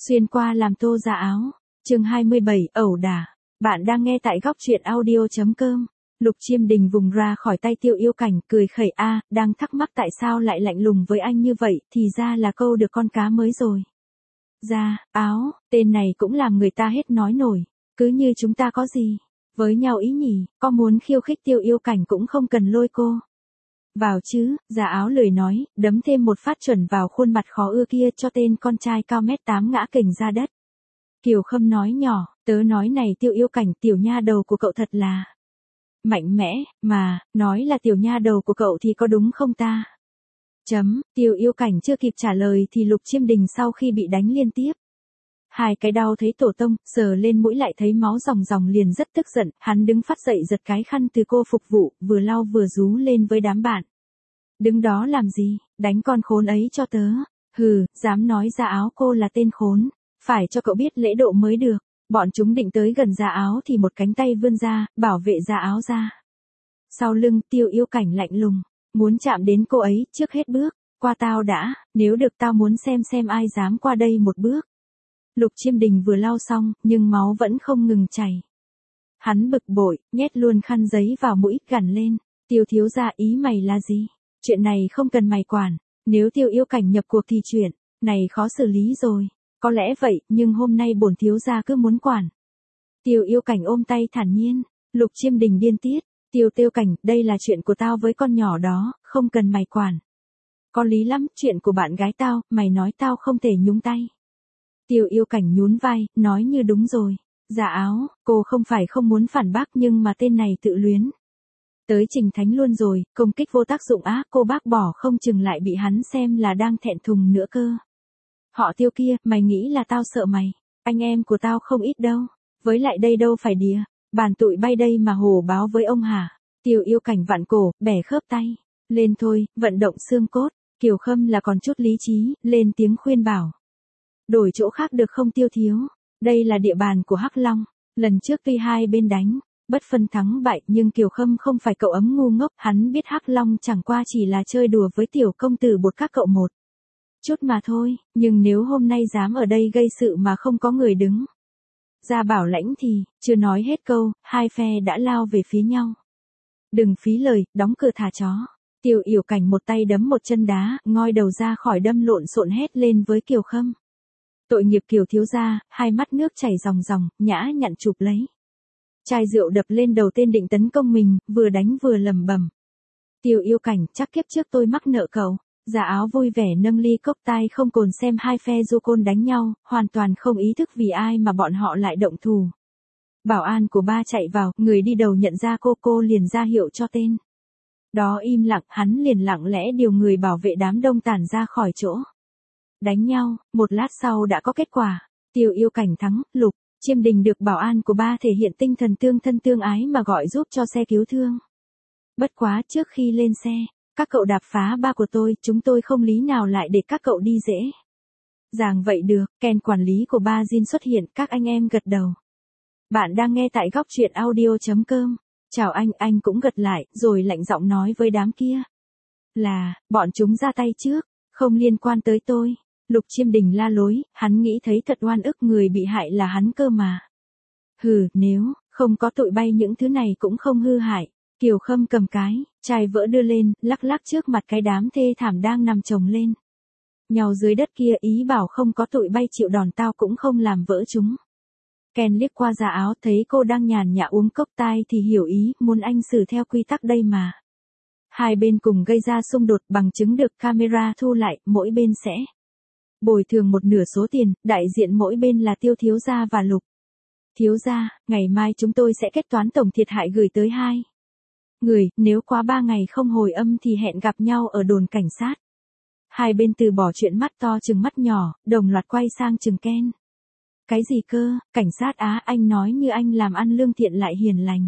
Xuyên qua làm tô ra áo. Chương 27, ẩu đả. Bạn đang nghe tại góc truyện audio.com. Lục Chiêm Đình vùng ra khỏi tay Tiêu Yêu Cảnh, cười khẩy đang thắc mắc tại sao lại lạnh lùng với anh như vậy, thì ra là câu được con cá mới rồi. Ra, áo, tên này cũng làm người ta hết nói nổi, cứ như chúng ta có gì với nhau ý nhỉ, có muốn khiêu khích Tiêu Yêu Cảnh cũng không cần lôi cô vào chứ. Giả áo lười nói, đấm thêm một phát chuẩn vào khuôn mặt khó ưa kia cho tên con trai cao mét 8 ngã kềnh ra đất. Kiều Khâm nói nhỏ, tớ nói này Tiêu Yêu Cảnh, tiểu nha đầu của cậu thật là mạnh mẽ, mà, nói là tiểu nha đầu của cậu thì có đúng không ta? Tiêu Yêu Cảnh chưa kịp trả lời thì Lục Chiêm Đình sau khi bị đánh liên tiếp hai cái đau thấy tổ tông, sờ lên mũi lại thấy máu ròng ròng liền rất tức giận, hắn đứng phát dậy giật cái khăn từ cô phục vụ, vừa lau vừa rú lên với đám bạn. Đứng đó làm gì, đánh con khốn ấy cho tớ. Hừ, dám nói Ra Áo cô là tên khốn, phải cho cậu biết lễ độ mới được. Bọn chúng định tới gần Ra Áo thì một cánh tay vươn ra, bảo vệ Ra Áo ra. Sau lưng Tiêu Yêu Cảnh lạnh lùng, muốn chạm đến cô ấy, trước hết bước qua tao đã, nếu được tao muốn xem ai dám qua đây một bước. Lục Chiêm Đình vừa lau xong, nhưng máu vẫn không ngừng chảy. Hắn bực bội, nhét luôn khăn giấy vào mũi, gằn lên, Tiêu thiếu gia, ý mày là gì? Chuyện này không cần mày quản, nếu Tiêu Yêu Cảnh nhập cuộc thì chuyện này khó xử lý rồi. Có lẽ vậy, nhưng hôm nay bổn thiếu gia cứ muốn quản. Tiêu Yêu Cảnh ôm tay thản nhiên. Lục Chiêm Đình điên tiết, Tiêu Cảnh, đây là chuyện của tao với con nhỏ đó, không cần mày quản. Có lý lắm, chuyện của bạn gái tao, mày nói tao không thể nhúng tay. Tiêu Yêu Cảnh nhún vai, nói như đúng rồi. Giả Áo, cô không phải không muốn phản bác nhưng mà tên này tự luyến tới Trình Thánh luôn rồi, công kích vô tác dụng cô bác bỏ không chừng lại bị hắn xem là đang thẹn thùng nữa cơ. Họ Tiêu kia, mày nghĩ là tao sợ mày? Anh em của tao không ít đâu. Với lại đây đâu phải đìa bàn tụi bay đây mà hổ báo với ông hả? Tiêu Yêu Cảnh vặn cổ, bẻ khớp tay. Lên thôi, vận động xương cốt. Kiều Khâm là còn chút lý trí, lên tiếng khuyên bảo. Đổi chỗ khác được không Tiêu thiếu? Đây là địa bàn của Hắc Long. Lần trước tuy hai bên đánh bất phân thắng bại nhưng Kiều Khâm không phải cậu ấm ngu ngốc, hắn biết Hắc Long chẳng qua chỉ là chơi đùa với tiểu công tử bột các cậu một chút mà thôi, nhưng nếu hôm nay dám ở đây gây sự mà không có người đứng ra bảo lãnh thì, chưa nói hết câu, hai phe đã lao về phía nhau. Đừng phí lời, đóng cửa thả chó. Tiêu Yêu Cảnh một tay đấm một chân đá, ngoi đầu ra khỏi đâm lộn xộn hét lên với Kiều Khâm. Tội nghiệp Kiều thiếu gia, hai mắt nước chảy ròng ròng, nhã nhặn chụp lấy chai rượu đập lên đầu tên định tấn công mình, vừa đánh vừa lẩm bẩm. Tiêu Yêu Cảnh, chắc kiếp trước tôi mắc nợ cậu. Giả Áo vui vẻ nâng ly cốc tai không cồn xem hai phe du côn đánh nhau, hoàn toàn không ý thức vì ai mà bọn họ lại động thủ. Bảo an của ba chạy vào, người đi đầu nhận ra cô liền ra hiệu cho tên đó im lặng, hắn liền lặng lẽ điều người bảo vệ đám đông tản ra khỏi chỗ đánh nhau. Một lát sau đã có kết quả. Tiêu Yêu Cảnh thắng, Lục Chiêm Đình được bảo an của ba thể hiện tinh thần tương thân tương ái mà gọi giúp cho xe cứu thương. Bất quá trước khi lên xe, các cậu đạp phá ba của tôi, chúng tôi không lý nào lại để các cậu đi dễ dàng vậy được. Ken quản lý của ba Jin xuất hiện, các anh em gật đầu. Bạn đang nghe tại góc truyện audio.com. Chào anh cũng gật lại, rồi lạnh giọng nói với đám kia. Là, bọn chúng ra tay trước, không liên quan tới tôi. Lục Chiêm Đình la lối, hắn nghĩ thấy thật oan ức, người bị hại là hắn cơ mà. Hừ, nếu không có tụi bay những thứ này cũng không hư hại. Kiều Khâm cầm cái chai vỡ đưa lên, lắc lắc trước mặt cái đám thê thảm đang nằm chồng lên nhau dưới đất kia, ý bảo không có tụi bay chịu đòn tao cũng không làm vỡ chúng. Ken liếc qua Giả Áo, thấy cô đang nhàn nhã uống cốc tai thì hiểu ý, muốn anh xử theo quy tắc đây mà. Hai bên cùng gây ra xung đột, bằng chứng được camera thu lại, mỗi bên sẽ bồi thường một nửa số tiền, đại diện mỗi bên là Tiêu thiếu gia và Lục thiếu gia. Ngày mai chúng tôi sẽ kết toán tổng thiệt hại gửi tới hai người, nếu quá 3 ngày không hồi âm thì hẹn gặp nhau ở đồn cảnh sát. Hai bên từ bỏ chuyện mắt to chừng mắt nhỏ, đồng loạt quay sang chừng Ken. Cái gì cơ, cảnh sát anh nói như anh làm ăn lương thiện lại hiền lành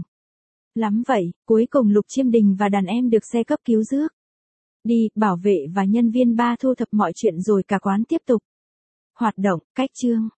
lắm vậy. Cuối cùng Lục Chiêm Đình và đàn em được xe cấp cứu rước đi, bảo vệ và nhân viên ba thu thập mọi chuyện rồi cả quán tiếp tục hoạt động. Cách chương